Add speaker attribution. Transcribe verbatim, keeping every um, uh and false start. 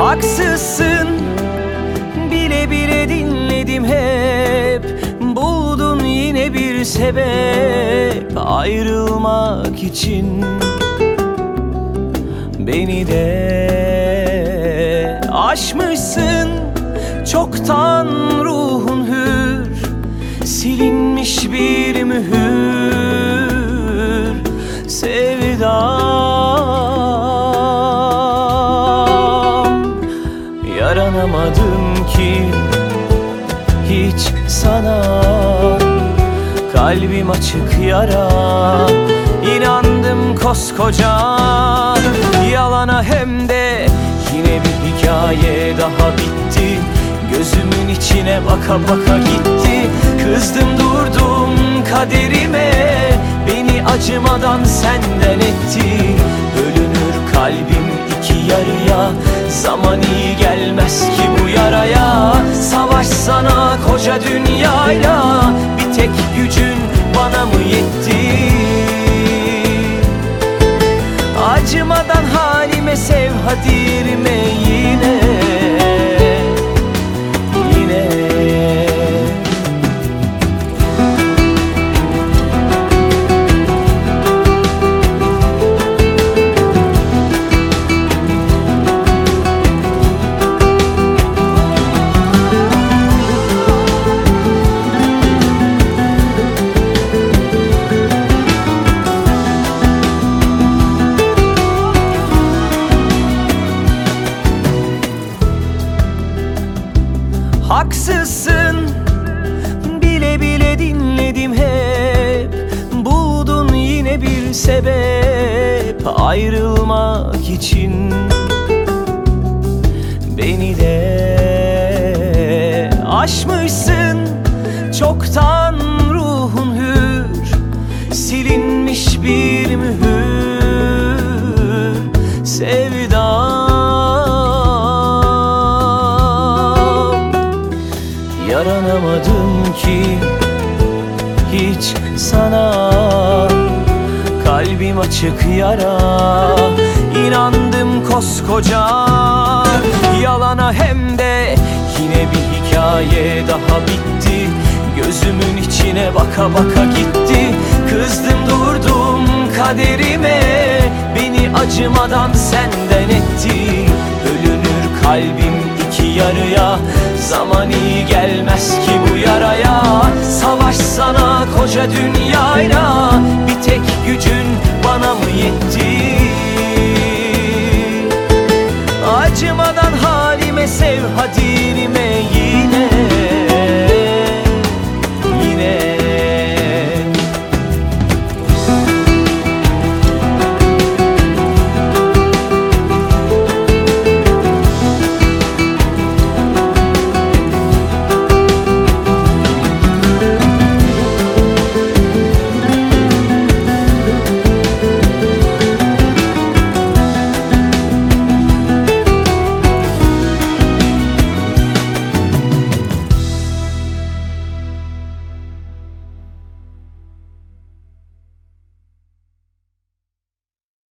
Speaker 1: Haksızsın, bile bile dinledim hep. Buldun yine bir sebep ayrılmak için. Beni de aşmışsın, çoktan ruhun hür. Silinmiş bir mühür sevdam. Yaranamadım ki hiç sana, kalbim açık yara. İnandım koskoca yalana, hem de yine bir hikaye daha bitti. Gözümün içine baka baka gitti. Kızdım durdum kaderime, beni acımadan senden etti. Bölünür kalbim iki yarıya, zaman iyi gelmez ki bu yaraya. Savaşsana koca dünyayla, bir tek gücün bana mı yetti? Acımadan halime sev, hadi yerime yine. Haksızsın, bile bile dinledim hep. Buldun yine bir sebep ayrılmak için. Beni de aşmışsın, çoktan ruhun hür. Silinmiş bir mühür sevdam. Yaranamadım ki hiç sana, kalbim açık yara. İnandım koskoca yalana, hem de yine bir hikaye daha bitti. Gözümün içine baka baka gitti. Kızdım durdum kaderime, beni acımadan senden etti. Bölünür kalbim iki yarıya, zaman iyi gelmez ki bu yaraya. Savaşsana koca dünyayla, bir tek gücün bana mı yetti? Acımadan halime sev, hadi yerime yine.